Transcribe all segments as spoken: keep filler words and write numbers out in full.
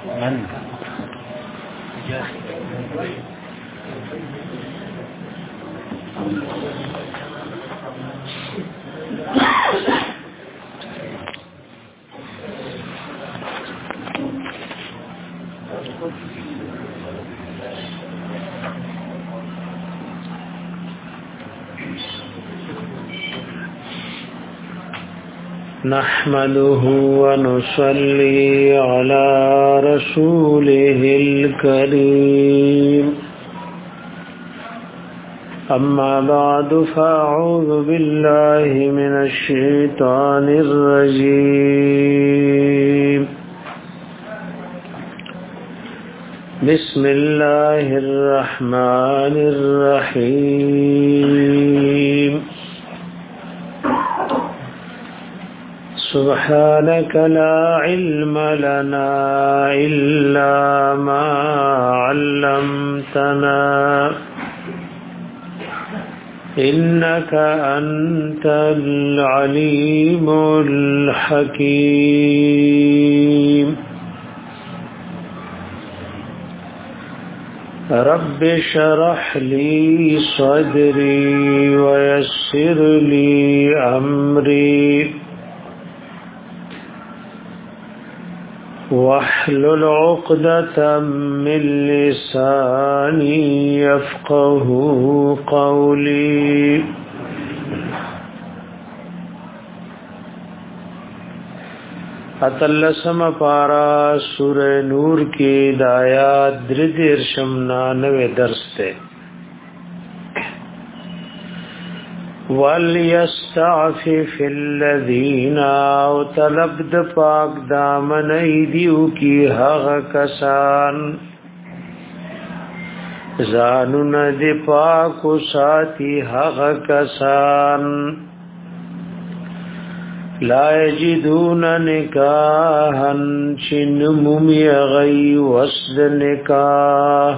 من نحمده ونصلي على رسوله الكريم أما بعد فأعوذ بالله من الشيطان الرجيم بسم الله الرحمن الرحيم سبحانك لا علم لنا إلا ما علمتنا إنك أنت العليم الحكيم رب اشرح لي صدري ويسر لي أمري واحلل عقدة من لساني يفقه قولي اتلسم پارا سورہ نور کی دایات دردر شمنانوے درس تے وَلْيَسْتَعْفِفِ الَّذِينَ او طلب د پاک دامن ایدیو کی حغ کسان زانون د پاک ساتی حغ کسان لا یجدون نکاحا چن ممی غی وسد نکاح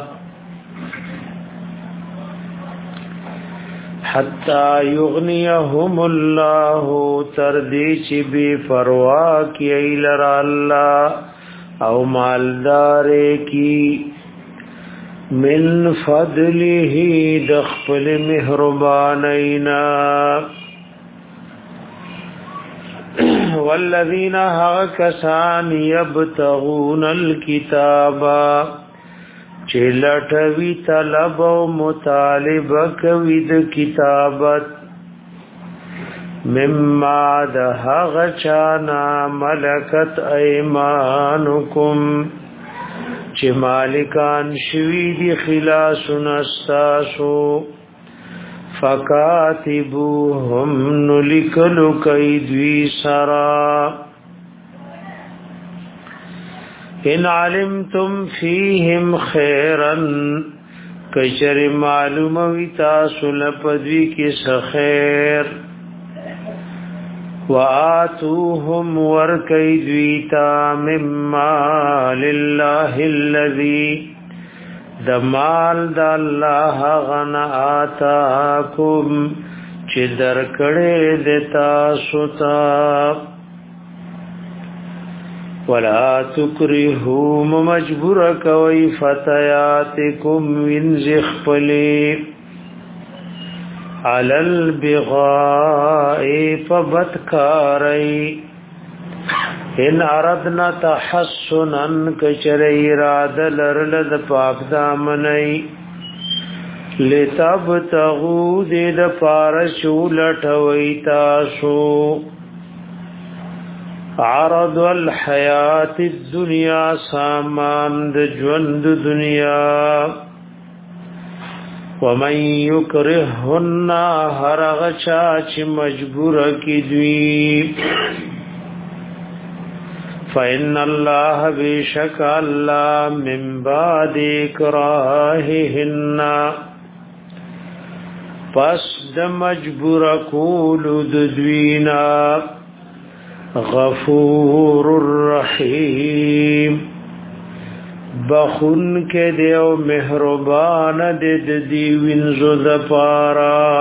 حتا یغنیهم الله تردیچ بی فروا کی ایلر اللہ او مالدار کی من فضله دخپل مہربانینا والذین حقسان یبتغون الکتابا چلټوی طلب او مطالبه کوي د کتابت مما د هغه چانا ملکت ایمانکم چې مالکان شوی دی خلاص نستاسو فکاتبوهم نلکلو کیدوی سرا ان علمتم فیہم خیرن کچر معلوم ویتا سلپدوی کس خیر وآتوهم ورکیدویتا مما للہ اللذی دمال دا اللہ غن آتاکم چی درکڑے دیتا ستا ولا تکرهوا مجبور کوي فتياتكم من زخپلي على البغاء فبتكاري ان اردنا تحسنا كچري راد لرلد پاک دامني لتبتغوا دد پارشولټ ويتاسو عرض الحیات الدنیا سامان د ژوند دنیا ومن یکرهن هرغ چا چې مجبور کی دوی فإن الله بشک الله من بعد اکراههن پس د مجبور کول د دوینا غفور الرحیم بخون کے دیو مہربان دے دی وینزو دپارا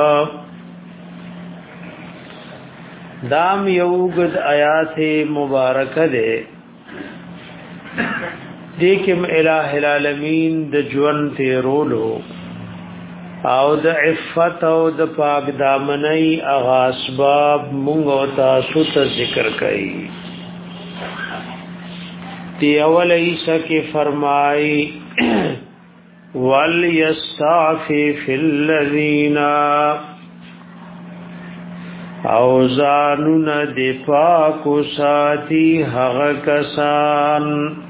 دام یوگد آیات مبارک دے دیکم الہ العالمین د ژوند تیرولو او د عفت او د پاک دامنۍ اغا اسباب مونږ او تاسو ته ذکر کړي. دی اول عیسی کې فرمای وَلْيَسْتَعْفِفِ الَّذِينَ او زانون دی پاکو ساتی حق کسان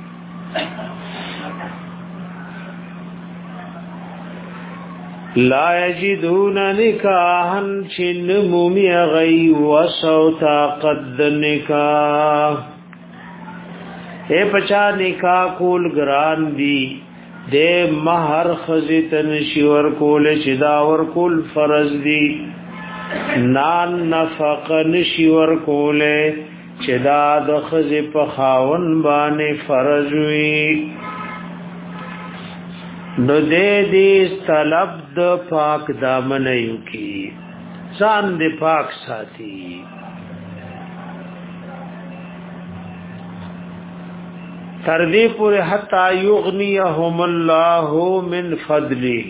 لا یجدون نکاحن چن مومی غی وسو طاقت نکاح اے پچا نکاح کول گران دی دے مہر خزیتن شیور کول چداور کول فرض دی نان نفقن شیور کول چدا د خزی په خاون باندې فرض وی نو دے دی طلب د پاک دامنیو کی ځان دې پاک ساتي. تر دې پورې حتا یغنیهم الله من فضله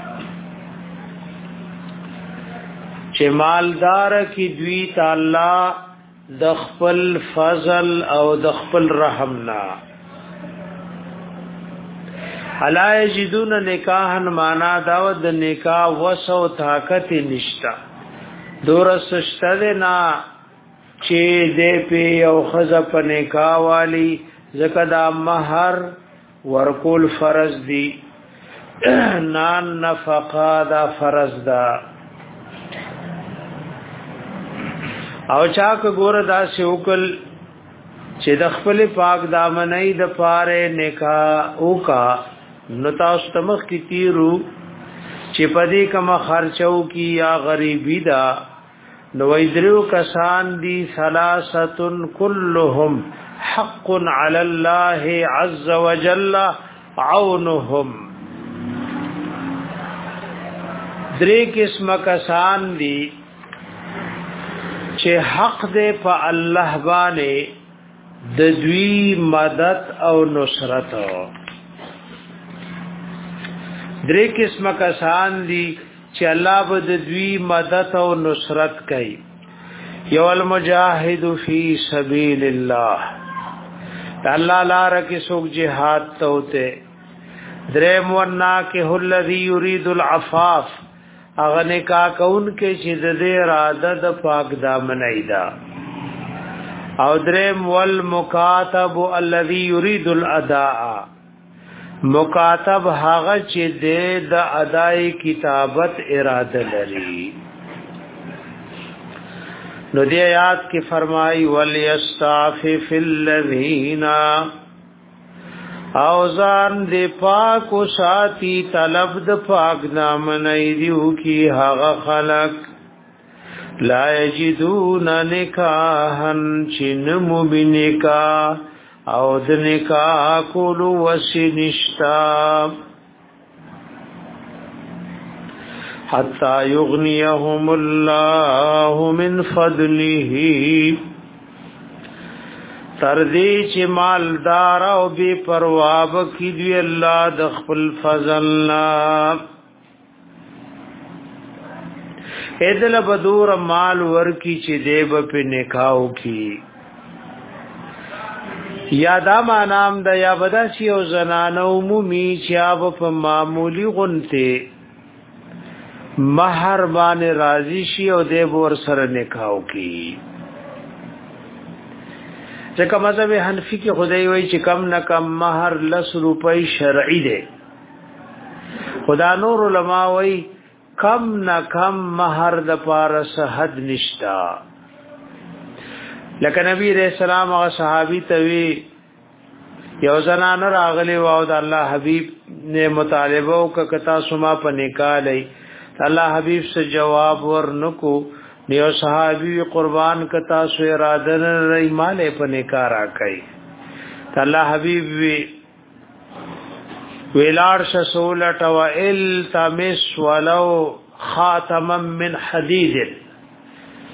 چې مالدار کی دوی تعالی د خپل فضل او د خپل رحمنا الا یجدون نکاحن معنا دا د نکاح وسو طاقت نشتا دورس شته نا چې دې په او خزه په نکاح والی زکه دا مہر ورکول فرض دی نان نفقا دا فرض دا او چاک ګور دا شوکل چې د خپل پاک دامنۍ د پاره نکاح او کا نو تاسو تمخ کی تیرو چې پدې کما خرچو کی یا غریبی دا نو ایدرو کسان دی ثلاثه كلهم حق علی الله عز وجل عونهم درې قسم کسان دی چې حق دې په الله باندې د دوی مدد او نصرت. درې قسم کسان دي چې الله به د دوی مدد او نصرت کوي. یو المجاهد فی سبیل الله الله لار کې څوک jihad توته. درې منا کې الذی یرید العفاف اغه کا کون کې چې د دې اراده د پاک دامنۍ دا. او درې ول مکاتب الذی یرید الاداء مکاتب هغه چې د ادائی کتابت اراده لري. نو دی آیات کې فرمای ولیستعفف الذین او ځان دې پاک او ساتي طلب د پاک دامنۍ دیو کی هغه خلق لا یجدون نکاحن چن مبنکا او د نکاح کول وسنشتا حتا یغنیهم الله من فضله تر دې چې مالدار او بے پروا بکی دی الله د خپل فضلنا ادل بدور مال ورکی چې دیب په نکاو کی یادا ما نام د یا بدا سی او زنانه عمومي چې اب په معمولی غنته مہر باندې راضی شي او دیب ور سره نکاو کی. ځکه مذهب حنفی کې خدای وایي چې کم نه کم مہر لس روپۍ شرعي دی. خدا نور علما وایي کم نه کم مہر د پارس حد نشتا. لکه نبی رسول الله او صحابي ته وی یو زنانه راغلی و او د الله حبیب نے مطالبه او کتا سما په نکاح لئی الله حبیب سے جواب ورنکو نیو صحابی قربان کتا سو اراده نه ری مال په نکاح را کوي. الله حبیب وی ویلار شسولت و التمس ولو خاتما من حدید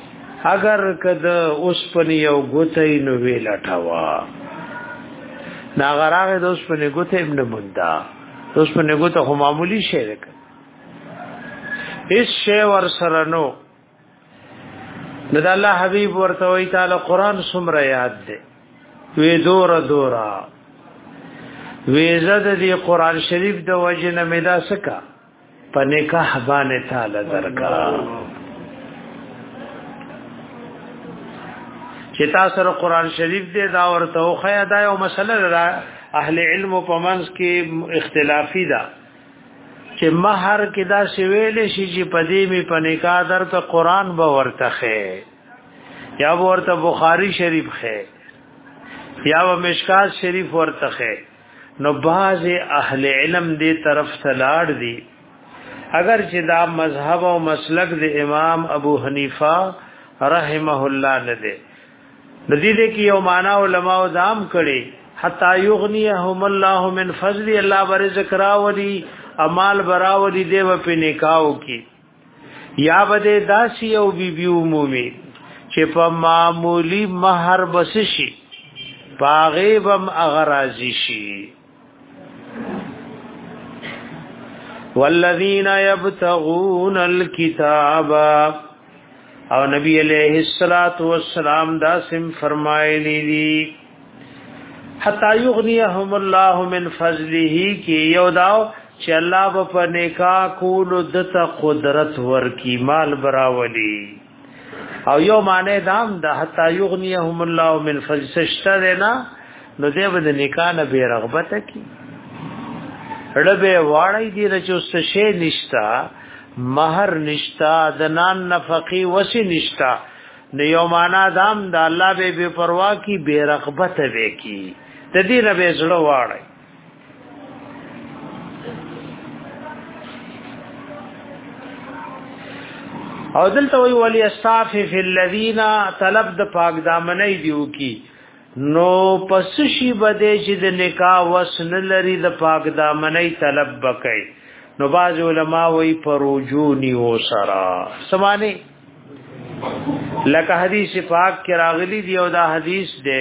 اگر کد اوس پنی یو غتای نو ویلټوا نا غراغه دوس په نګوته ابن بندا دوس په نګوته خو معمولی شی ده هیڅ شی ور سره نو د الله حبیب ورته وی تعالی قران سمره یاد ده وی دور دورا وی زاد دی قران شریف د وجنه مدا سکا په نکاح باندې تعالی درکا چې تاسو سره قران شریف دې دا ورته خو دا یو مسله ده اهل علم په منځ کې اختلافي ده چې مہر کې دا سویل شي چې پدې می په نکاح درته قران به ورته خې یا ورته بخاری شریف خې یا و مشکات شریف ورته خې نو باز اهل علم دې طرف تلاړ دي اگر چې دا مذهب او مسلک د امام ابو حنیفه رحمه الله نه ده د دې کې یو معنا علماء دام کړي حتا یغنیهم الله من فضل الله برزق راوړي امال براوړي دیو په نکاو کې یا بده داسی او بیبي عمومي چې په معمولی مہر بس شي باغیبم اغرازی شي والذین یبتغون الکتاب او نبی علیہ الصلات والسلام دا سم فرمایلی دی حتا یغنیهم الله من فضله کی یو داو چې الله په نکاح کول دته قدرت ورکی مال براولی او یو معنی دام دا حتا یغنیهم الله من فضله سشتنا نو دې بده نکاح نه به رغبت کی ربه واړی دی رچوست شی نشتا مہر نشتا دنان نفقی وسی نشتا نو یو معنا دام دا الله به بے پروا کی بے رغبت به کی تدی ربه زړه واړی او دلته وی ولی استعفف الذین طلب د پاک دامنې دیو کی نو پس شي بده چې د نکاح وسن لري د پاک دامنې طلب بکای نو باز علماء وی پروجونی و سرا سمانی لکه حدیث پاک کې راغلی دی او دا حدیث دی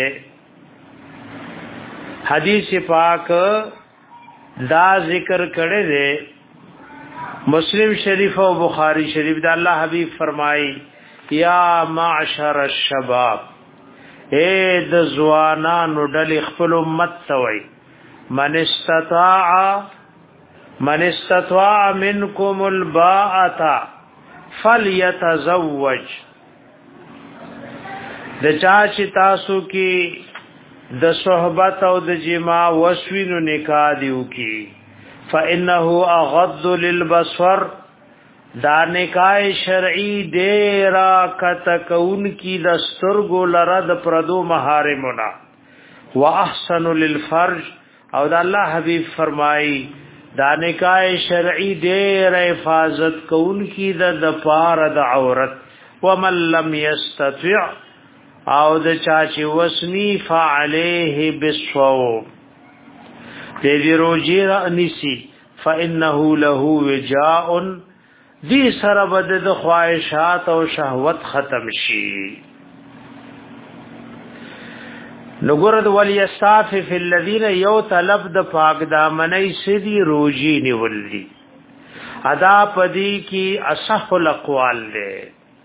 حدیث پاک دا ذکر کړي دی مسلم شریف او بخاری شریف دا الله حبیب فرمای یا معشر الشباب اے د زوانانو ډل خپل امت توي من استطاع من استطاع منکم الباءة فليتزوج د چا چې تاسو کې د صحبت او د جما وسوینو نکاح دیو کی فانه اغض للبصر دا نکاح شرعی دیرا کتکون کی دسترگو لرد پردو محارمنا واحسن للفرج او دا اللہ حبیب فرمائی دا نکاح شرعی دیر حفاظت کون کی دا دپار دا عورت ومن لم یستطع او دا چاچی وسنی فعلیه بالصوم دیدی روجی رأنیسی فإنه له وجاء دی سر بد د خواہشات او شهوت ختم شي نګورد ولی استعفف الذين یو طلب د پاک دامنۍ سدي روجی نیولدي ادا پدی کی اصح الاقوال له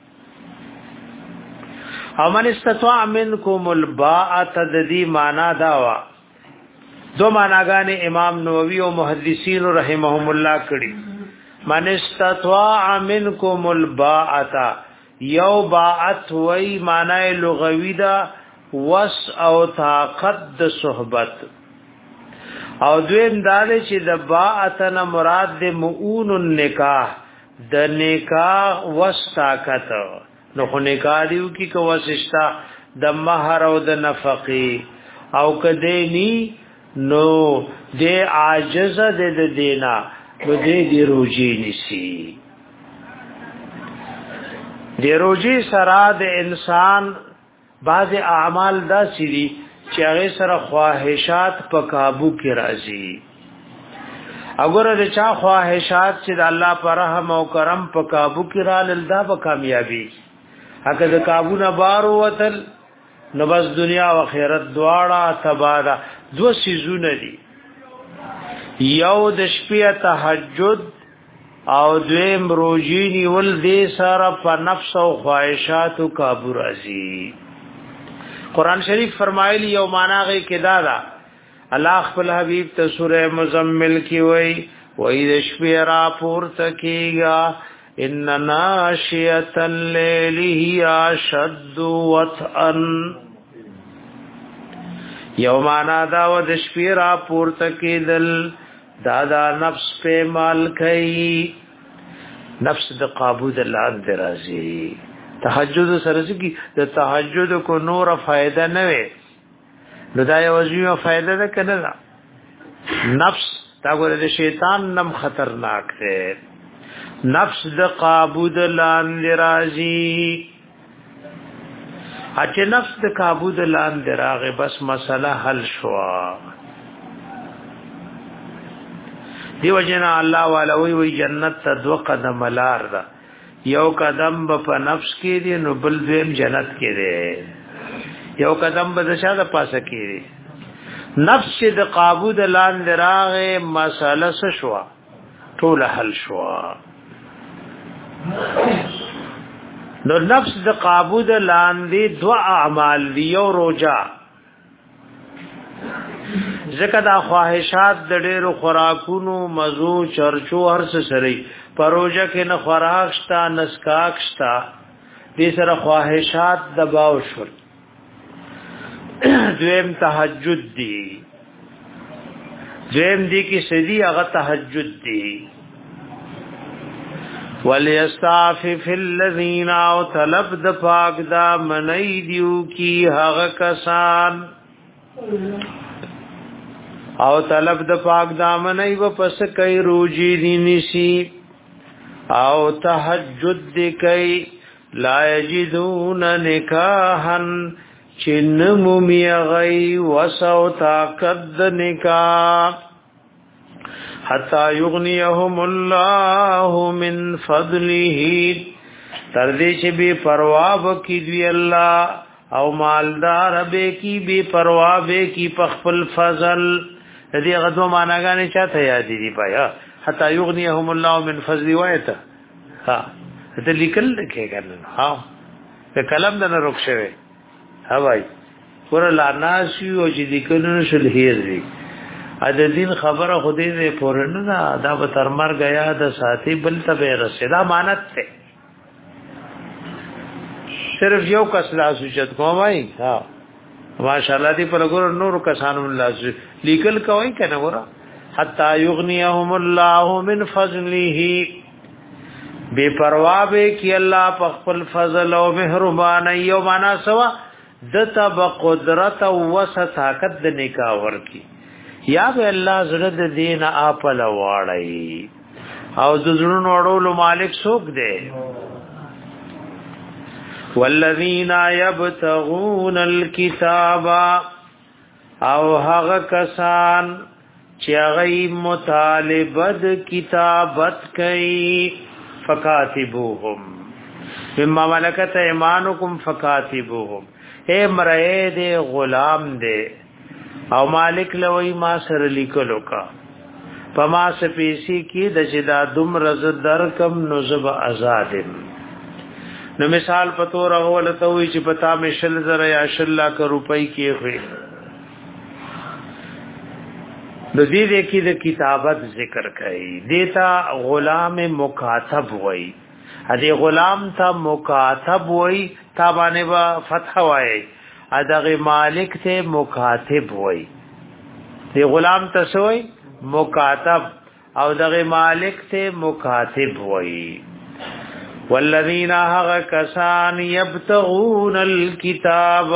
او من استطاع منکم الباء تددی معنا داوا دو معناګانې امام نووي او محدثین رحمهم الله کړي من استطاع منکم الباءة یو باعت وی معنی لغوی دا وس او طاقت د صحبت او دویم داله چې د باعتنا مراد د مؤون النکاح د نکاح وس طاقت نو خو نکاح دیو کی کو وسشتا د مہر او د نفقه او کدی نو د عاجز د دینا نو دې دی روجی نسی دی روجی سره د انسان بعض اعمال دا سری چې هغه سره خواهشات په काबू کې راځي اگر د چا خواهشات چې د الله پر رحم او کرم په काबू کې را لدا په کامیابی هغه د काबू نه بار وتل نو بس دنیا او آخرت دواړه تباہ دو سيزونه دي یو د شپې تهجد او دویم روجینی ول دې سره په نفس او خواهشات کابو راځي قران شریف فرمایلی یو معنا غي کې دا دا الله خپل حبیب ته سوره مزمل کې وای وای د شپې را پورته کیگا ان ناشئه الليل هي اشد وطئا یو معنا دا و د شپې را پورته کېدل دادا نفس په مال کوي نفس د قابو د لاد درازي تهجد سره کی د تهجد کو نور فائدہ نه وي نو دا یو وجیه فائدہ ده کنه نفس دا ګوره د شیطان نم خطرناک دی نفس د قابو د لاد درازي اچ نفس د قابو د لاد دراغه بس مسله حل شوا دیو جنا الله والا وی وی جنت ته دو قدم لار ده یو قدم په نفس کې دی نو بل دیم جنت کې دی یو قدم به شاده پاسه کې دی نفس چې د قابو د لاندې راغې مساله څه شو ټول حل شو نو نفس د قابو د لاندې دو اعمال دی یو روزه زکه دا خواهشات د ډېرو خوراکونو مزو چرچو هر څه سره پروژه کې نه خوراک شتا نسکاک شتا دې سره خواهشات دباو شو دویم تهجد دی دویم دی کی سدی هغه تهجد دی وليستعفف الذين او طلب د پاک دا منی دیو کی هغه کسان او طلب د پاک دامنای و پس کای روجی دی نسی او تهجد دی کای لا یجدون نکاحن چن مومی غی وسو طاقت نکاح حتا یغنیهم الله من فضله تردی چ بی پروا وکي دی الله او مالدار به کی بی پروا به کی پخپل فضل دې غدو معناګانې چاته یاد دي پایا حتا یغنیهم الله من فضل وایته ها ته لیکل کې کړل ها په کلم د نه رخ شوی ها وای ور لا ناسی او چې لیکلونه شل هیر دي ا د دین خبره خودی دې پورن نه دا به تر مرګ یا د ساتي بل ته به رسیدا مانت ته صرف یو کس لا سوچت کومای ها ماشاءالله دی پر ګور نور کسانو الله لیکل کوي کنه ګور حتا یغنیهم الله من فضله بے پروا به کی الله په خپل فضل او مهربان ایو معنا سوا دته بقدرت او وسطاقت د نکاح ورکی یا به الله زړه د دین اپل واړی او د زړونو وړولو مالک څوک دی والذین یبتغون الکتاب او هغه کسان چې هغه مطالبه د کتابت کوي فکاتبوهم مما ملکت ایمانکم فکاتبوهم اے مرئے دے غلام دے او مالک لوی ما سره لیکلو کا پما سپیسی کی د جدا دم رز در کم نزب آزادم نو مثال پتو رغول ته وی چې پتا می شل زره یا شل لاک روپۍ کې وي د دې د کې د کتابت ذکر کړي دیتا غلام مکاتب وای ا دې غلام ته مکاتب وای تا باندې وا فتح وای ا دغه مالک ته مکاتب وای دې غلام ته سوې مکاتب او دغه مالک ته مکاتب وای والذین هغ کسان یبتغون الکتاب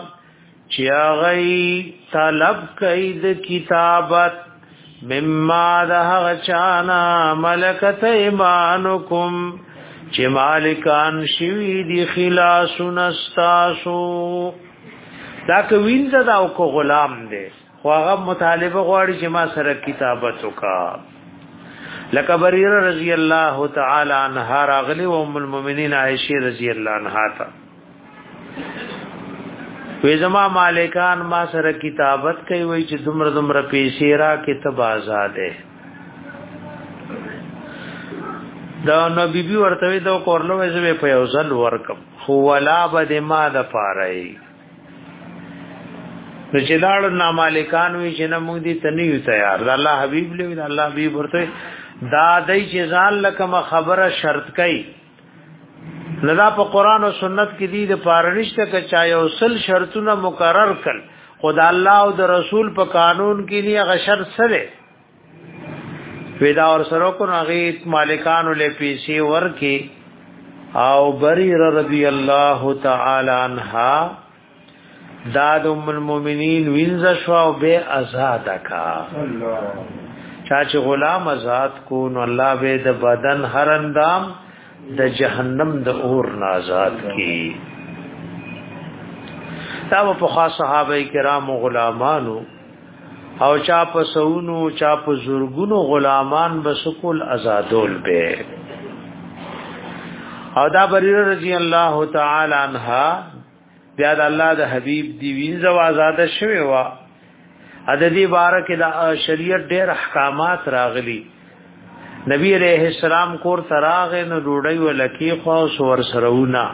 چیاغی طلب کید کتابت مما ده چانا ملکت ایمانکم چی مالکان شوی دی خلاص نستاسو دا کوین دا او کو غلام دے خواغب مطالبه غواړي چې ما سره کتابت وکا لکه بریره رضی الله تعالی عنها راغلی او ام المؤمنین عائشه رضی الله عنها تا وې زما مالکان ما سره کتابت کوي وای چې دومره دومره پیسې را کې تب آزاده دا نو بیبي ورته دا کورلو وې په یو ځل ورکم خو ولا بد ما د پاره نو چې لاړ نامالکان وی چې نه موږ دي تنیو تیار د الله حبیب له د الله حبیب ورته دا دای چې ځان لکه خبره شرط کوي لدا په قران او سنت کې دي د پارنشته ک چا یو سل شرطونه مقرر کړ خدای الله او د رسول په قانون کې نه غشر سره ودا اور سره کو نغیت مالکان له پیسې ورکي او بریر رضی الله تعالی عنها داد ام المؤمنین وینځ شو او به آزاد کا چا چې غلام آزاد کو نو الله به د بدن هر اندام د جهنم د اور آزاد کی دا په خاص صحابه کرام او غلامانو او چا په سونو چا په زورګونو غلامان بسکول آزادول به او دا بریر رضی الله تعالی عنها بیا د الله د حبیب دی وینځه آزاد شوی وا عددی بارک د شریعت ډېر احکامات راغلي نبی علیہ السلام کور تراغ نو ډوډۍ ولکی خو سور سرونه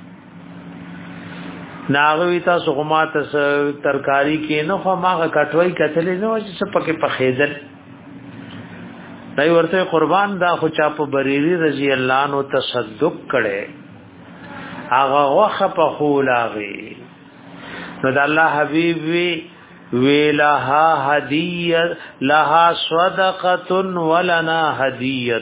ناغوی تاسو غمات ترکاری کې نو خو ماغه کټوي کتلې نو چې پکې پخېدل دای ورته قربان دا خو چا په بریری رضی الله عنه تصدق کړي هغه وخه په خولاغي نو د الله حبيب وی ویلها هدیه لها صدقه ولنا هدیه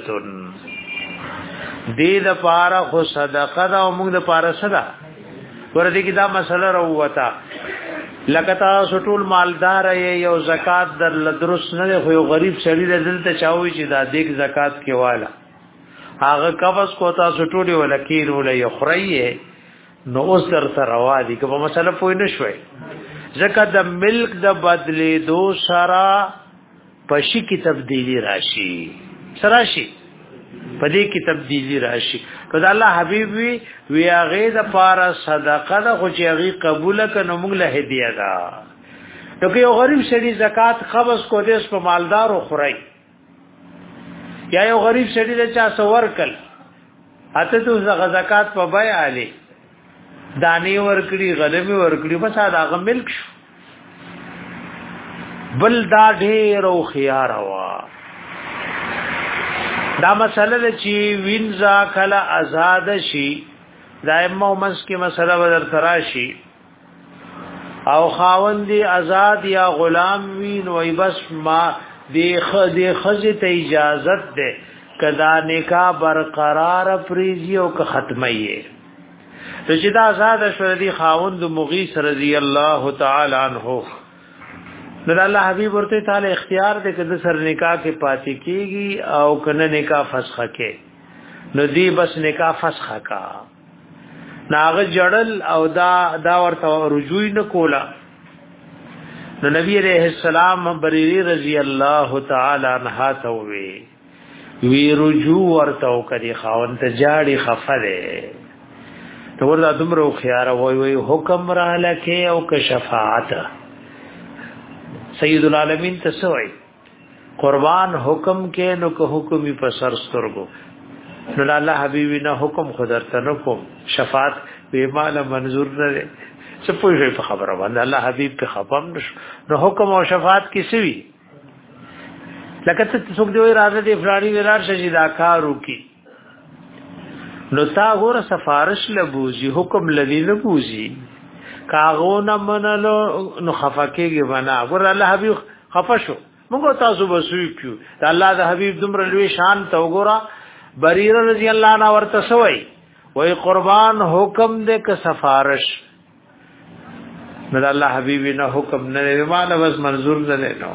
دې د پاره خو صدقه دا او موږ د پاره صدا ورته کی دا مسله وروته لکتا سټول مالدار یو زکات در لدرس نه خو یو غریب شری دلته چاوي چې دا دیک زکات کې والا هغه قبض کو تاسو ټولي ولکیر ولې خړی نو اوس در تروا دي کومه مسله پوي نشوي زکات د ملک د بدلې دو سرا پشي کی تبدیلی راشي سراشي پدې کی تبدیلی راشي کله الله حبيب وی وی هغه د پاره صدقه ده خو چې هغه قبول کړه موږ له هدیه ده نو که یو غریب شری زکات قبض کو دې په مالدار او خړی یا یو غریب شری د چا سور کل اته تو زکات په بای علي دانی ورکړي غلمي ورکړي بس هغه ملک شو بل دا ډېر او خيار وا دا مسله چې وینځه کله آزاد شي دائمه ومس کې مسله بدر تراشي او خاوندې آزاد یا غلام وین وای بس ما دی خدي خزه ته اجازت ده کدا نکاح برقرار پریزي او که ختمه ته چې دا آزاد شو دی خاوند مغیث رضی الله تعالی عنہ نو الله حبیب ورته تعالی اختیار دې کده سر نکاح کې پاتې کیږي او کنه نکاح فسخ کې نو دی بس نکاح فسخ کا ناغه جړل او دا دا ورته رجوع نه کولا نو نبی علیہ السلام بریری رضی الله تعالی عنها ته وی وی رجوع ورته کړي خاوند ته جاړي خفره تو ورته دمرو خيار وای وای حکم را لکه او که شفاعت سید العالمین تسوی قربان حکم کې نو که حکمی په سر سترګو نو الله حبیبی نه حکم خدرته نو کوم شفاعت به مال منظور نه څه پوهې په خبره باندې الله حبیب په خپم نو حکم او شفاعت کې سوي لکه څه څوک دی راځي د فلانی ولار شي دا کارو کی نو تا غور سفارش لبوزي حکم لذي لبوزي کاغو نه منلو نو خفکیږي بنا ګور الله حبیب خفشو موږ تاسو بسوي کیو د الله د حبیب دومره لوی شان ته وګورا بریر رضی الله عنه ورته سوی وای قربان حکم دې ک سفارش نو الله حبیب نه حکم نه مال بس منظور نه نو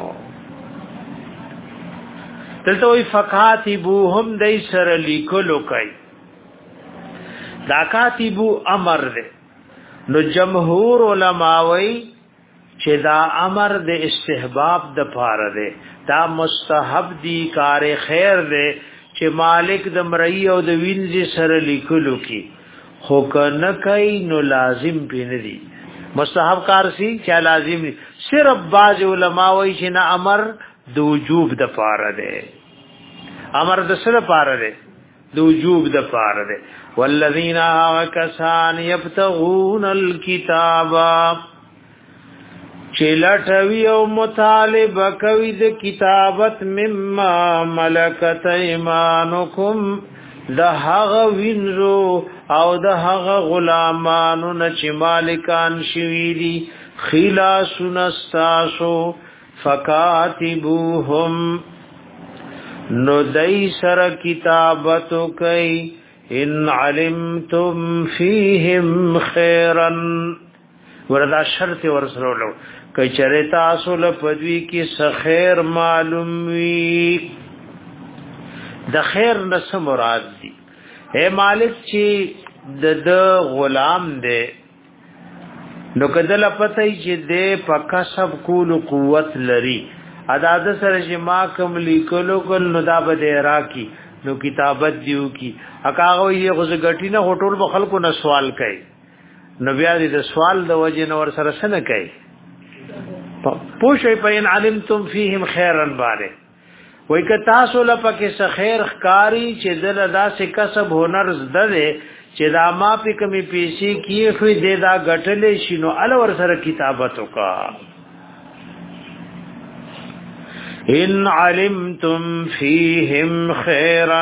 دلته وای فقاتبوهم دای سره لیکلو کوي دا کاتبو امر دې نو جمهور علما وای چې دا امر د استحباب د پاره دی دا مستحب دی کار خیر دی چې مالک د مرئی او د وینځي سره لیکلو کی خو کنه کای نو لازم پین دی مستحب کار سی چا لازم دی صرف بعض علماء وی چې نه امر د وجوب د پاره ده امر د سره پاره ده د وجوب د پاره ده والذین کسان یبتغون الکتاب چلټوی او مطالبه کوي د کتابت مما ملکت ایمانکم د هغه وینرو او د هغه غلامانو نه چې مالکان شوی دي خلاصون استاسو فکاتبوهم نو دای سره کتابتو کوي ان علمتم فیهم خیرا وردا شرط ورسرولو کای چره تاسو له پدوی کې خیر معلوم وی د خیر نس مراد دی اے مالک چې د د غلام دی نو کدل پته چې د په کسب کول قوت لري ادا د سره چې ما کوم لیکلو کول نو دا به راکی نو کتابت دیو کی اکاغه یې غوځ غټی نه هټول به خلکو نه سوال کوي نو بیا دې د سوال د وجه نور سره سره کوي پوښي په ان علمتم فیهم خیرا باندې وای ک تاسو لپاره څه خیر ښکاری چې دل ادا سے کسب هنر زده چې دا ما په کمی پیسې کیه خو دې دا غټلې شینو ال ور سره کتابت وکا ان علمتم فیهم خیرا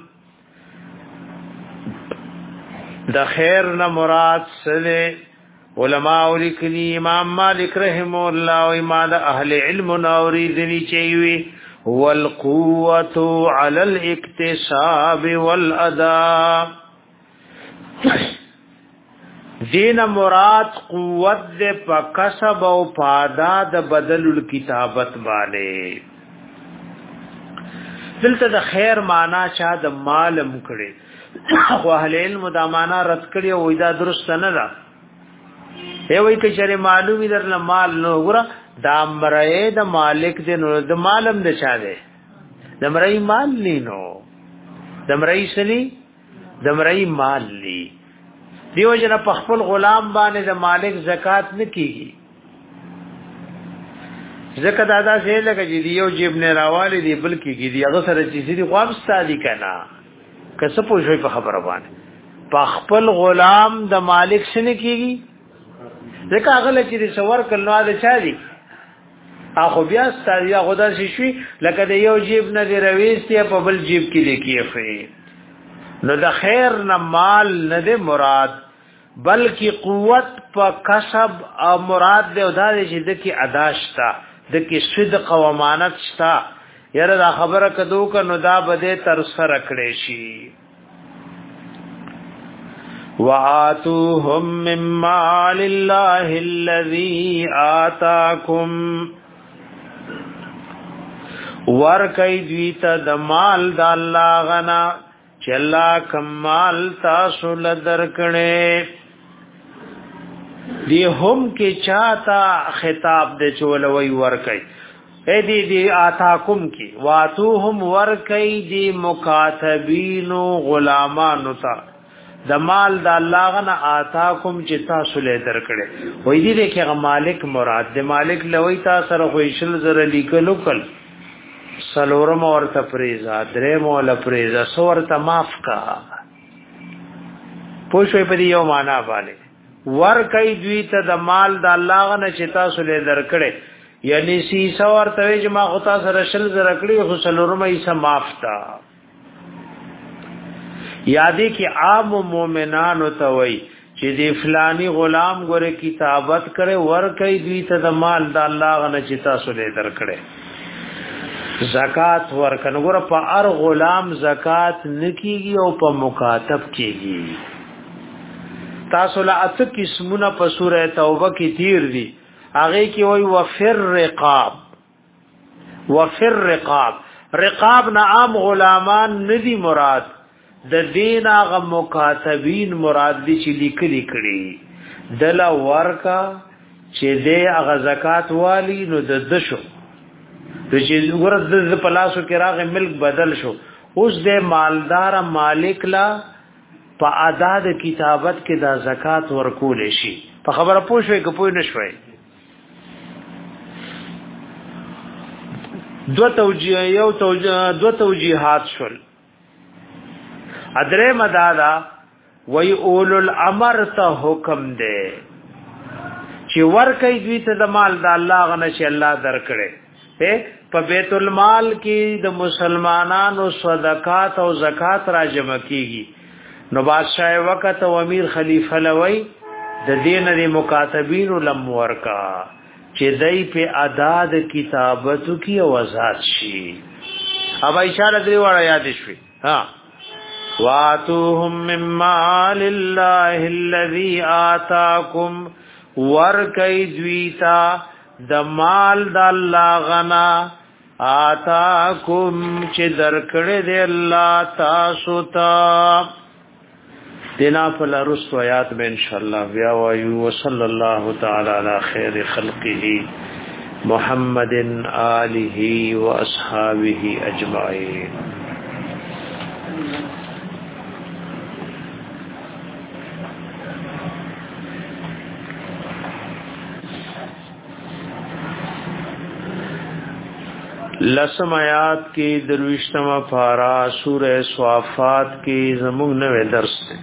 د خیر نه مراد سره علماء لیکلی امام مالک رحم الله او امام اهل علم نوري دي چوي والقوه على الاكتساب والاداء دین مراد قوت دے پا کسب او پادا د بدل الکتابت باندې دلته د خیر معنا چا د مال مکړي خو اهل علم د معنا رد کړي او دا درست نه ده ای وای ک چره معلومی در مال نو ګره دا مرای د مالک د نو د مالم د چا ده د مرای مال نینو د مرای سلی د مرای مال لی دیو جن په خپل غلام باندې د مالک زکات نه کیږي زکات ادا سه لکه دیو جیب نه راواله دی بلکې کی دی هغه سره چې دی خواب ستادي کنا کسه پوښوي په خبره باندې په خپل غلام د مالک سره کیږي ځکه هغه چې دی سور کلو دا چا دی اخو بیا ستادي هغه د شي لکه د یو جیب نه دی رويستي په بل جیب کې لیکي نو د خیر نه مال نه دی مراد بلکې قوت په کسب او مراد دی او دا چې د کی اداشتا د کی صدق او امانت شتا یره دا خبره کدو کنو دا بده تر سره کړي شي واتوهم مما لله الذي آتاكم ور کای دوی ته د مال د الله غنا چلا کمال تاسو لدر کړي دی هم کې چاته خطاب د چولوي ور کوي اے دی دی آتاکم کی واتوهم ور کوي دی مکاتبین غلامانو ته د مال د الله غنا آتاکم چې تاسو لدر کړي وې دی کې مالک مراد دی مالک لوي تاسو سره خوښل زره لیکلو کل سلورم اور تفریزا درم ول پریزا سور تماف کا پوښوي په یو معنا باندې ور کوي دوی ته د مال د الله غنه چې تاسو له درکړي یعنی سی سور ته چې ما غتا سره شل درکړي خو سلورم یې سمافتا یادې کې عام مؤمنانو ته وای چې دی فلانی غلام ګوره کتابت کړي ور کوي دوی ته د مال د الله غنه چې تاسو له درکړي زکات ورکن ګور په ار غلام زکات نکیږي او په مکاتب کیږي تاسو لا ات قسمونه په سوره توبه کې تیر دي هغه کې وای وفر رقاب وفر رقاب رقاب نه عام غلامان ندي مراد د دین هغه مکاتبین مراد دي چې لیکلي کړي دل ورکا چې دې هغه زکات والی نو د دشو چې ورځ د پلاسو کې راغ ملک بدل شو اوس د مالدار مالک لا په ادا د کتابت کې د زکات ورکول شي په خبره پوښوي که پوه نشوي دو توجیه یو توجیه دو توجیهات شول ادره مدادا وی اولو الامر ته حکم ده چې ور کوي دوی ته د مال د الله غنه چې الله درکړي په بیت المال کې د مسلمانانو صدقات او زکات را جمع کیږي نو بادشاہ وقت او امیر خلیفہ لوی د دین لري مکاتبین لم ورکا چې دای په ادا د کتابتو کې او آزاد شي اب اشاره دی وړه یاد شي ها واتوهم مما لله الذي آتاكم ورکی دویتا د مال د الله غنا آتاکم چې درکړه دی الله تاسو ته دینا فل رست آیات میں انشاءاللہ بیا وایو صلی الله تعالی علی خیر خلقه محمد آله و اصحابہ اجمعین لسم آیات کی درویشتما پارا سورہ صافات کی زمون نوے درس ہے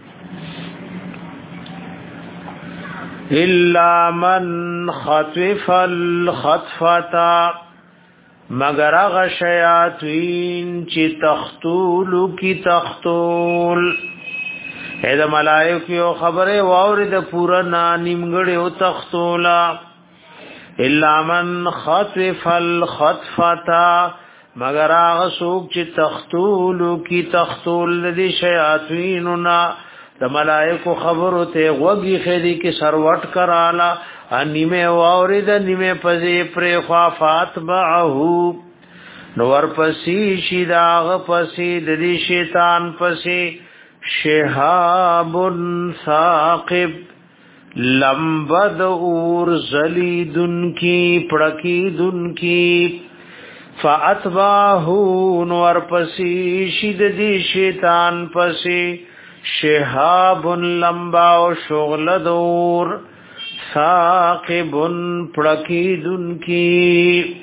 الا من خطف الخطفتا مگر اغ شیاطین چی تختولو کی تختول اید ملائکیو خبر واورد پورا نانیمگڑی و تختولا الا من خطف الخطفتا مگر آغا سوک چی تختولو کی تختول دی شیاطینونا د ملائکو خبرو ته وګي خېدي کې سروټ کرالا انیمه واورید نیمه پزې پر خافات بعه نور پسې شیداغ پسې د دې شیطان پسې شهاب ثاقب لمبد اور زلیدن کی پړکی دن کی فاتباهو نور پسې شید دې شیطان پسې شهاب لمبا او شغل دور ثاقب پړکیدن کی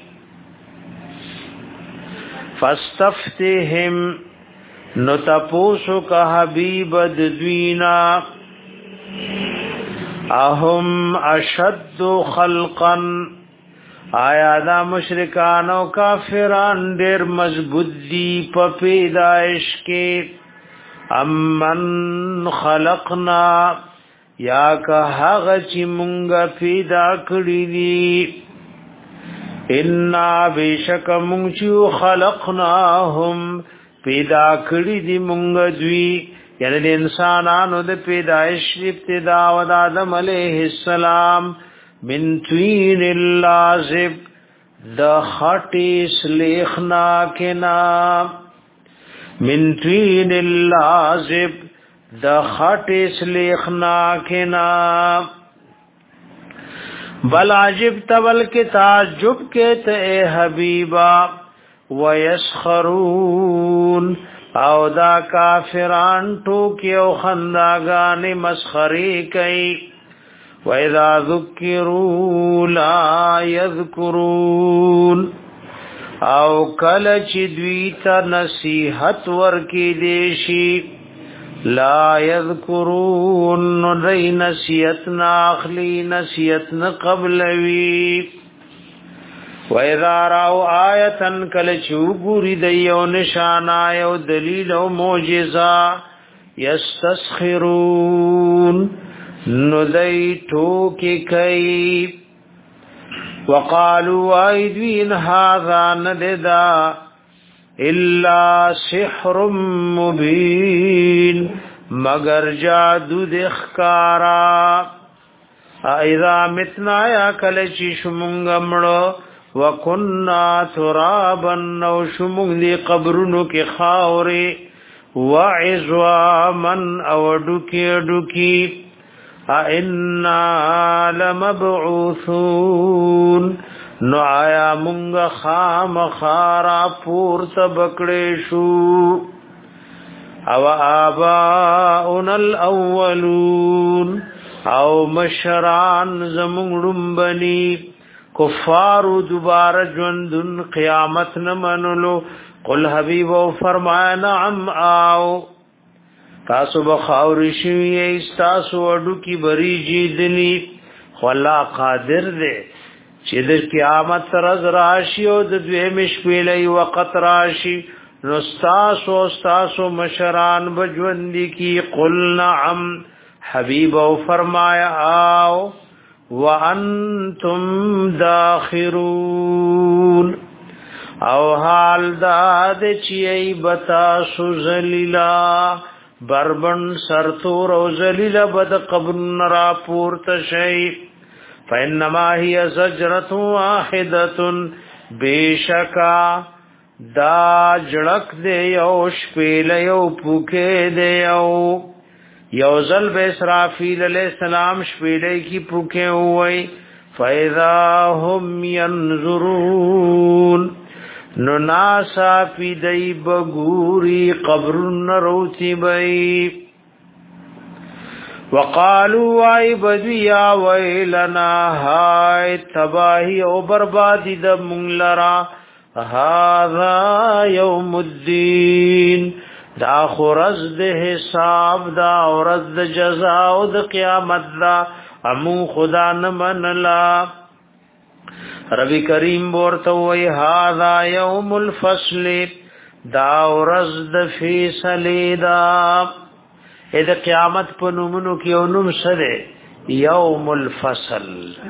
فاستفتهم نو تپوسو کا حبیب دوینا اهم اشد خلقا آیا دا مشرکان او کافران ډیر مضبوط دي په پیدائش کې امن خلقنا یا که هغه چې مونږه پیدا کړی دي ان بشک مونږ چې خلقناهم پیدا کړی دي مونږ دوی یعنی د انسانانو د پیدایش ابتدا و د آدم علیه السلام من طین اللازب د خټی سلیخنا کنا من طین اللازب د خټ سلیخنا کنا بل عجب تبل کے تعجب کے تے حبیبا ویسخرون او دا کافران ټوکی او خنداگان مسخری کئی وَإِذَا ذُكِّرُوا لَا يَذْكُرُونَ او کله چې دوی ته نصیحت ورکی دیشی لا یذکرون نی نصیحت ناخلی نصیحت نقبلوی و اذا راو آیتن کله چې وګوري د یو نشانه یو دلیل او معجزه یستسخرون نو دای ټوکی کوي وقالوا ايدين هذا نددا الا سحر مبين مگر جادو دخکارا اذا متنا یا کلچی شمونگمڑو وکنا ترابا نو شمونگ دی قبرنو کی خاوری وعزواما او ڈکی ڈکی اِنَّا لَمَبْعُوثُونَ نو آیا مونږ خامخارا پورته بکړې شو او آباؤنا الاولون او مشران زمونږ بني کفار دوباره ژوندون قیامت نه منلو قل حبیب او فرمایا نعم آو تاسو بخاور شوی تاسو وډو کی بری جیدنی خلا قادر دے چې د قیامت رز راشي او د دوی مشپلې وخت راشي نو تاسو تاسو مشران بجوندی کی قل نعم حبیب او فرمایا آو وانتم داخرون او حال داد چی بتا سوزلیلا بربن سرتور او زلیلا بد قبر نرا پورت شئی فانما هي زجرة واحدة بیشکا دا جڑک دے یو شپیل یو پوکے دے یو یوزل بے اسرافیل علیہ السلام شپیلے کی پوکے ہوئی فَإِذَا هُمْ يَنْظُرُونَ نو ناسا پی دی بگوری قبر نروتی بئی وقالوا آئی بدویا ویلنا ہائی تباہی او بربادی دا منگلرا هذا یوم الدین دا خورز دا حساب دا ورز دا جزاء دا قیامت دا امو خدا نمن لا ربی کریم بورتا وی هذا یوم الفصل دا ورز دا فیصلی دا اید قیامت پا نمونو کیو نم سدے یوم الفصل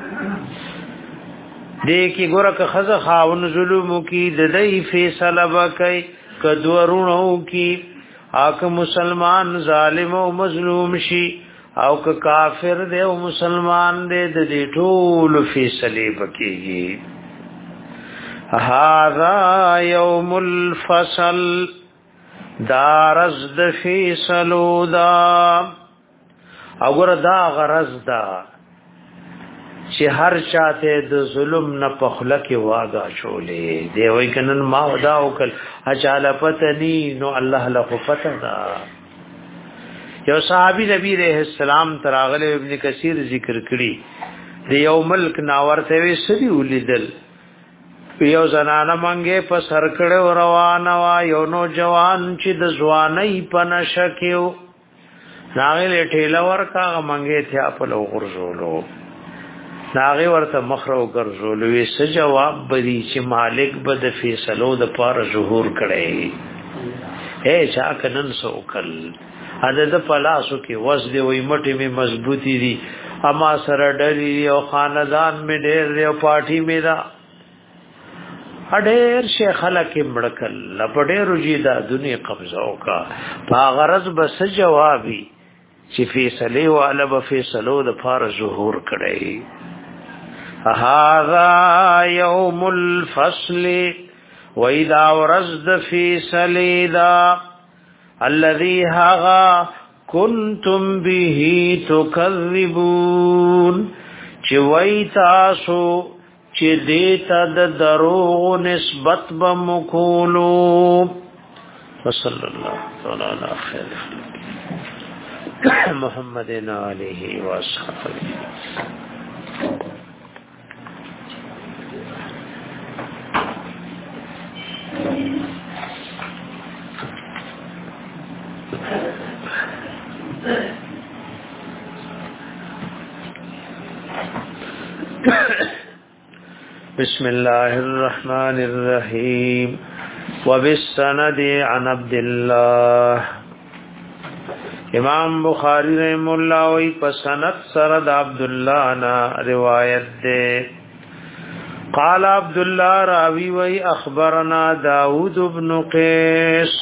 دیکی گورا که خز خاون ظلمو کی ددئی فیصل بکی کدورونو کی آک مسلمان ظالم و مظلوم شی او که کافر دے او مسلمان دے د دې ټول فیصله بکیږي هذا یوم الفصل دارز د فیصلو دا اور دا غرض دا چې هر چاته د ظلم نه پخله کې واغا شولې دی وای کنن ما ودا وکل اچاله پتنی نو الله له پته دا یو صحابی نبی رحم السلام تراغله ابن کثیر ذکر کړي د یو ملک ناورته وی سړي ولیدل یو زنانه منګه په سر کړه روانه وا یو نو جوان چې د ځوانۍ په نشکیو ناغله ټیلا ورکا منګه تھا په لو غرزولو ناغه ورته مخرو ګرځول وی څه جواب بدی چې مالک بد فیصلو د پار ظهور کړي اے چا کنن سوکل اده د پلاسو کې وس دی وی مټي می مضبوطی دي اما سره ډری او خاندان می ډېر او پارٹی می دا اډېر شیخ خلک مړکل لپډې روجي دا دنیا قبضه وکا باغرض بس جوابي چې فیصله او الب فیصلو د پار ظهور کړي هذا يوم الفصل واذا ورزد في سليدا الذي هغا كنتم به تكذبون چې وای تاسو چې دیتا د دروغ نسبت بمکولو صلی الله تعالی علی خیر محمد علیه و اصحابہ بسم الله الرحمن الرحيم وبالسند عن عبد الله امام بخاری رحم الله وی پسند سرد عبد الله نا روایت دے قال عبد الله راوی وی اخبرنا داود بن قیس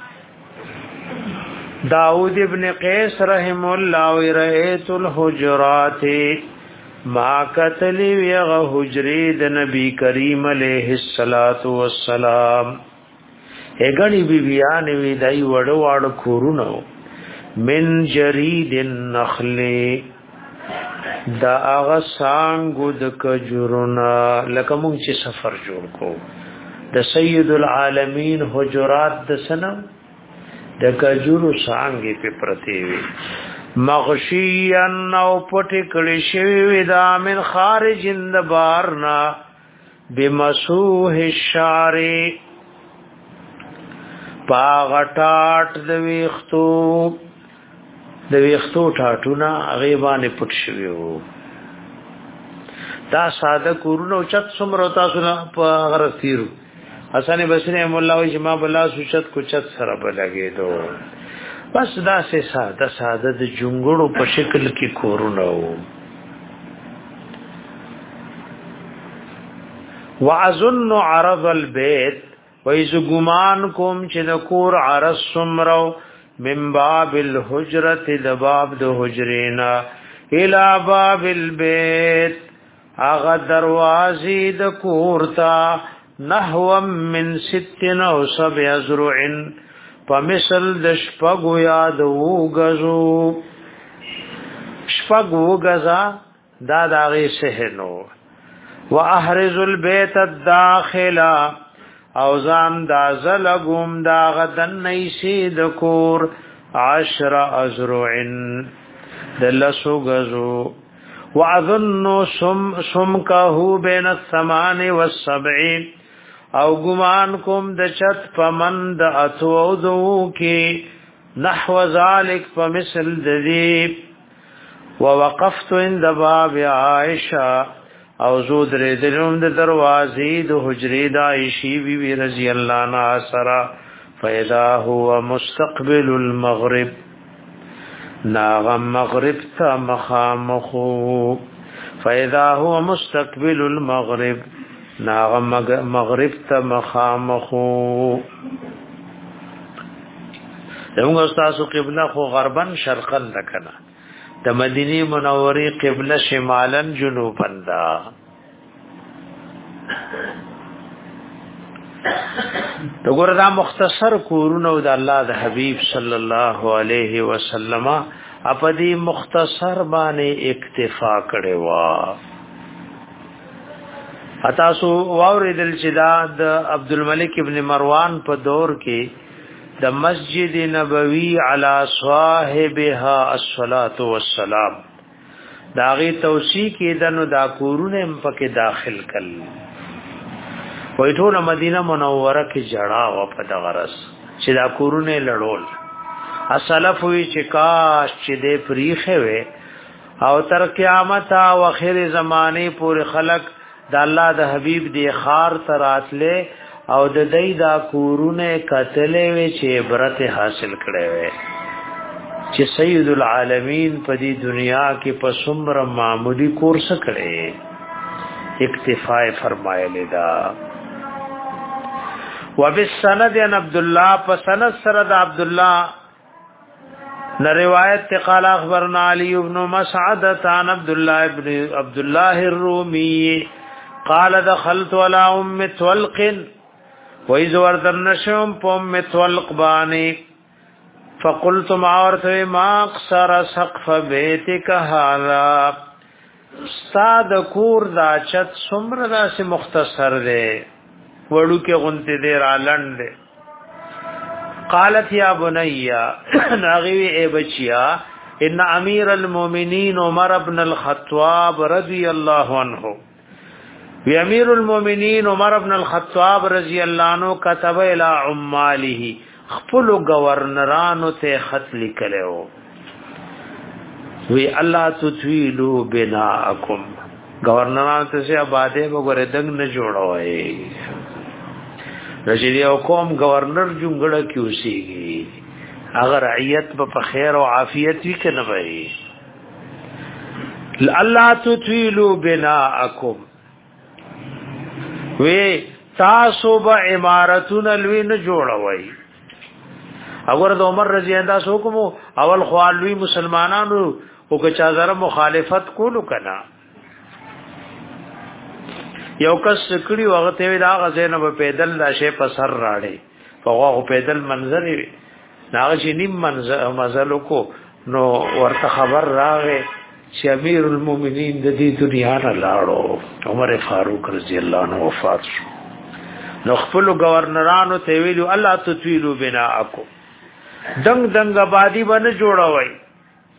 داود ابن قیس رحم الله وی رأیت الحجرات ما قتلی ویغه حجری د نبی کریم علیہ الصلات والسلام اګنی بی بیان وی دای وړو وړ کورونو من جرید النخل دا اغه سانګو د کجورنا لکه مونږ چې سفر جوړ کو د سید العالمین حجرات د سنم د کجورو سانګې په پرتی وی مغشیان او پټ کړي شوی دا من خارج اندبارنا بمسوح الشعر پاغټاټ د ویختو د ویختو ټاټونه غیبانه پټ شوی وو دا ساده کورونو چت سمرو تاسو نه په غرتیرو حسن بصری مولا وی جما بلا سوچت کو چت سره بلګیدو بس دا سه ساده ساده د جونګړو په شکل کې کورونو واظن عرض البيت وایز ګمان کوم چې د کور عرض سمرو من باب الحجرت دباب د حجرینا الى باب البيت اغه دروازې د کورتا نحو من ستين او سبع زرع فمثل د شپغو یاد وګزو شپغو غزا دا داغه سهنو واحرز البيت الداخلا او زام دا زلگم دا غدن نیسی دکور عشر ازرعن دلسو گزو وعظنو سم سمکهو بین الثمان والسبعین او گمان کم د چت پمند اتو او دو کی نحو ذالک پمثل ددیب ووقفت عند باب عائشہ او زود ردلم د دروازې د حجرې د عائشې بی بی رضی الله عنها سرا فاذا هو مستقبل المغرب ناغم مغرب تا مخامخو فاذا هو مستقبل المغرب ناغم مغرب تا مخامخو دغه استاد قبله خو غربن شرقن لکنه د مدینه منوره قبله شمالن جنوبن دا دغه دا مختصر کورونو د الله د حبیب صلی الله علیه وسلم په دې مختصر باندې اکتفا کړي وا اتا سو واوریدل چې دا د عبد الملک ابن مروان په دور کې د مسجد نبوی علی صاحبها الصلاۃ والسلام داغه توصی کې دنو دا کورونه پکې داخل کړل وای ټول مدینه منوره کې جړا و په دغرس چې دا کورونه لړول اسلف وی چې کاش چې دې پریخه وي او تر قیامت او اخر زمانه پورې خلق د الله د حبیب دی خار تراتله او د دې دا کورونه کتلې وی چې عبرت حاصل کړي وي چې سید العالمین په دې دنیا کې په څومره معمولی کورس کړي اکتفاء فرمایلی دا وبالسند عن عبد الله فسند سرد عبد الله ن روایت قال اخبرنا علي بن مسعد عن عبد الله ابن عبد الله الرومي قال دخلت على ام طلق وإذ وردن نشم پم طلق بانی فقلت معورت ما اقصر سقف بیتک هذا استاد کور دا چت سمر دا سی مختصر دے وڑو کے غنتی دے رالن دے قالت یا بنیا ناغیوی اے بچیا ان امیر المومنین عمر بن الخطاب رضی اللہ عنہ وی امیر المومنین عمر بن الخطاب رضی اللہ عنہ كتب الى عماله خپل گورنرانو ته خط لیکلو وی الله تطویلو بناءکم گورنرانو ته سي آباده وګوره دنګ نه جوړوي رجلی او قوم گورنر جونګړه کیوسیږي اگر رعیت په خیر او عافیت وی کنه وي الله تطویلو بناءکم وی تاسو به عمارتون لوی نه جوړوي اگر د عمر رضی الله عنه حکم اول خوالوی مسلمانانو او که چا زره مخالفت کولو کنا یو کس کړي وغه ته دا غزنه په پیدل دا شی په سر راړي په هغه پیدل منظر وي ناغه چې نیم منظر مزلو کو نو ورته خبر راغې چې امیر المؤمنین د دې دنیا نه لاړو عمر فاروق رضی الله عنه وفات شو نو خپل گورنرانو ته ویلو الله تطویلو بناءکم دنګ دنګ آبادی باندې جوړوي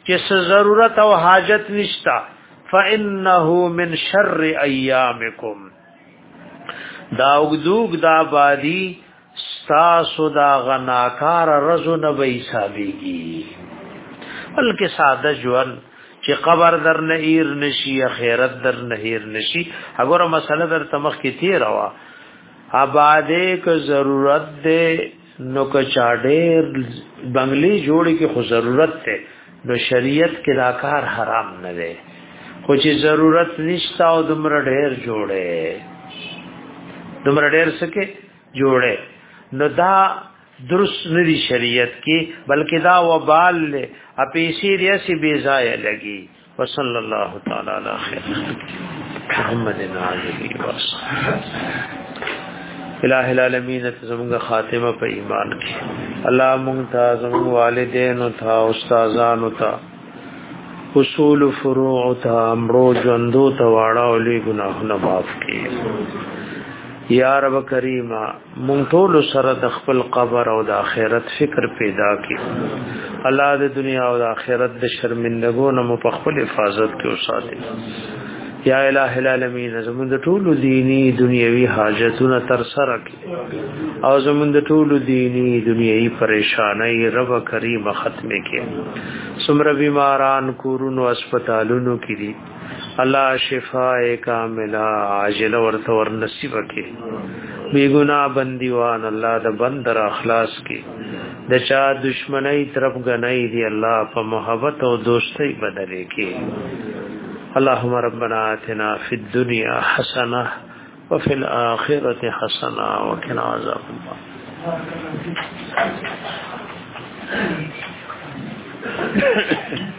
چې ضرورت او حاجت نشتا فانه من شر ایامکم دا وګدوګ دا بادی ستاسو دا غناکار رزو نبی حسابیږي بلکې ساده ژوند چې قبر در نه ایر نشي اخرت در نه ایر نشي اگر مسله در تمخ کې تیر وا آباده که ضرورت ده نو که چاډېر بنگلي جوړي کې خو ضرورت ده نو شریعت کې دا کار حرام نه ده خو چې ضرورت نشته او دمر ډېر جوړه دمر ډېر سکے جوړه نو دا درست ندی شریعت کی بلکہ دا وبال لے اپیسی ریاسی بیزای لگی وصلی اللہ تعالی علی خیر محمد علیہ وسلم الہ العالمین زمونږ خاتمه په ایمان کې الله مونږ ته زمونږ والدین او تا استادان او تا اصول فروع او تا امرو ژوندو ته واړه او لې ګناهونه معاف کړي یا رب کریم مونږ ټول سره د خپل قبر او د آخرت فکر پیدا کړي الله د دنیا او د آخرت د شرمندګو نه مو په خپل حفاظت کې وساتي یا الہ العالمین زموږ د ټول دینی دنیوي حاجتونه تر سره کړي او زموږ د ټول دینی دنیوي پریشانای رب کریم ختمه کړي سمره بیماران کورونو هسپتالونو کې دي الله شفاء کامله عاجله ورته ور نصیب کړي بی ګناه بندیوان الله د بندر اخلاص کړي د چا دشمنی طرف غنۍ دی الله په محبت او دوستۍ بدلې کړي اللهم ربنا آتنا فی الدنيا حسنه وفي الاخره حسنه وقنا عذاب النار